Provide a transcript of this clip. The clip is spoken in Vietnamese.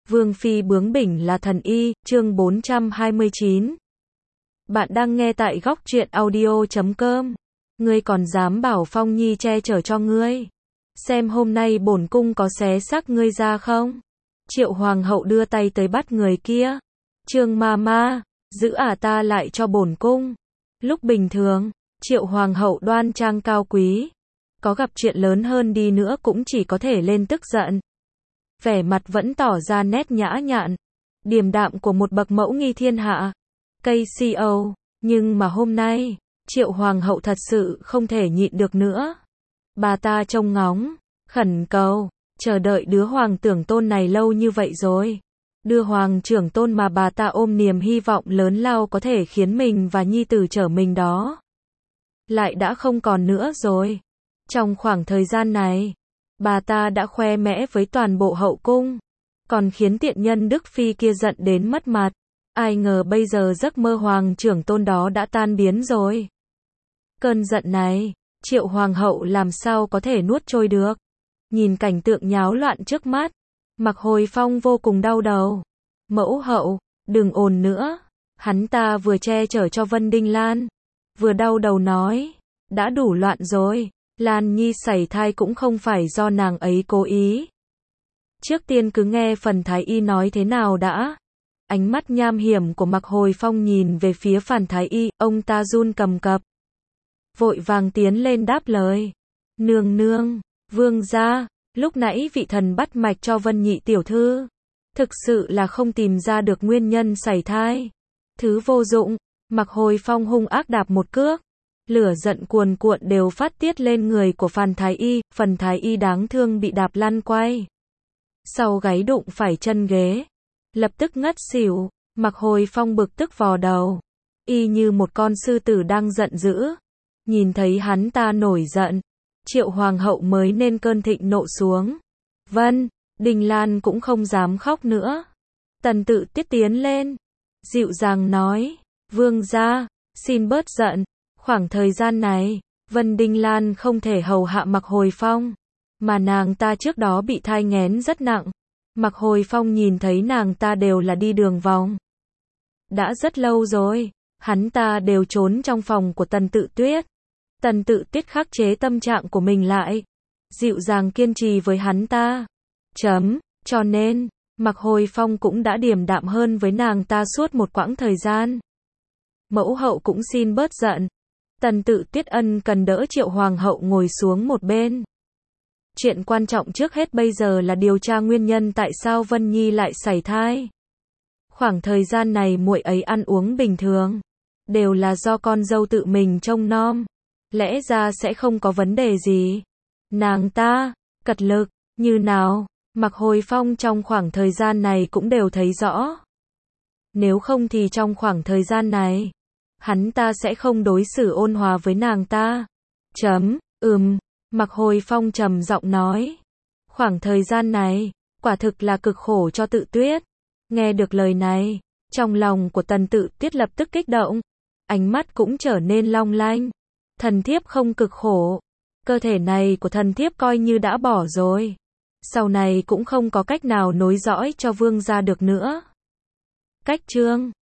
Vương phi bướng bỉnh là thần y, chương 429. Bạn đang nghe tại góc truyện audio.com. Ngươi còn dám bảo Phong Nhi che chở cho ngươi? Xem hôm nay bổn cung có xé xác ngươi ra không? Triệu hoàng hậu đưa tay tới bắt người kia. Trương ma ma, giữ ta lại cho bổn cung. Lúc bình thường, Triệu hoàng hậu đoan trang cao quý. Có gặp chuyện lớn hơn đi nữa cũng chỉ có thể lên tức giận. Vẻ mặt vẫn tỏ ra nét nhã nhặn, điềm đạm của một bậc mẫu nghi thiên hạ. KCO, nhưng mà hôm nay, Triệu hoàng hậu thật sự không thể nhịn được nữa. Bà ta trông ngóng, khẩn cầu, chờ đợi đứa hoàng tưởng tôn này lâu như vậy rồi. Đưa hoàng trưởng tôn mà bà ta ôm niềm hy vọng lớn lao có thể khiến mình và nhi tử trở mình đó. Lại đã không còn nữa rồi. Trong khoảng thời gian này, bà ta đã khoe mẽ với toàn bộ hậu cung, còn khiến tiện nhân Đức Phi kia giận đến mất mặt. Ai ngờ bây giờ giấc mơ hoàng trưởng tôn đó đã tan biến rồi. Cơn giận này, Triệu hoàng hậu làm sao có thể nuốt trôi được. Nhìn cảnh tượng nháo loạn trước mắt, Mạc Hồi Phong vô cùng đau đầu. Mẫu hậu, đừng ồn nữa. Hắn ta vừa che chở cho Vân Đinh Lan, vừa đau đầu nói, đã đủ loạn rồi. Lan Nhi sảy thai cũng không phải do nàng ấy cố ý. Trước tiên cứ nghe phần thái y nói thế nào đã. Ánh mắt nham hiểm của Mạc Hồi Phong nhìn về phía Phàn thái y, ông ta run cầm cập. Vội vàng tiến lên đáp lời. Nương nương, vương gia, lúc nãy vị thần bắt mạch cho Vân nhị tiểu thư. Thực sự là không tìm ra được nguyên nhân sảy thai. Thứ vô dụng, Mạc Hồi Phong hung ác đạp một cước. Lửa giận cuồn cuộn đều phát tiết lên người của Phàn thái y, Phần thái y đáng thương bị đạp lăn quay. Sau gáy đụng phải chân ghế, lập tức ngất xỉu. Mạc Hồi Phong bực tức vò đầu, y như một con sư tử đang giận dữ. Nhìn thấy hắn ta nổi giận, Triệu hoàng hậu mới nên cơn thịnh nộ xuống. Vân Đinh Lan cũng không dám khóc nữa. Tần Tự Tiết tiến lên, dịu dàng nói, vương gia, xin bớt giận. Khoảng thời gian này, Vân Đinh Lan không thể hầu hạ Mạc Hồi Phong, mà nàng ta trước đó bị thai nghén rất nặng. Mạc Hồi Phong nhìn thấy nàng ta đều là đi đường vòng. Đã rất lâu rồi, hắn ta đều trốn trong phòng của Tần Tự Tuyết. Tần Tự Tuyết khắc chế tâm trạng của mình lại, dịu dàng kiên trì với hắn ta. Cho nên, Mạc Hồi Phong cũng đã điềm đạm hơn với nàng ta suốt một quãng thời gian. Mẫu hậu cũng xin bớt giận. Tần Tự Tuyết ân cần đỡ Triệu hoàng hậu ngồi xuống một bên. Chuyện quan trọng trước hết bây giờ là điều tra nguyên nhân tại sao Vân Nhi lại sảy thai. Khoảng thời gian này muội ấy ăn uống bình thường, đều là do con dâu tự mình trông nom, lẽ ra sẽ không có vấn đề gì. Nàng ta cật lực như nào, Mạc Hồi Phong trong khoảng thời gian này cũng đều thấy rõ. Nếu không thì trong khoảng thời gian này, hắn ta sẽ không đối xử ôn hòa với nàng ta. Mạc Hồi Phong trầm giọng nói. Khoảng thời gian này, quả thực là cực khổ cho Tự Tuyết. Nghe được lời này, trong lòng của Tần Tự Tuyết lập tức kích động. Ánh mắt cũng trở nên long lanh. Thần thiếp không cực khổ. Cơ thể này của thần thiếp coi như đã bỏ rồi. Sau này cũng không có cách nào nối dõi cho vương gia được nữa. Cách chương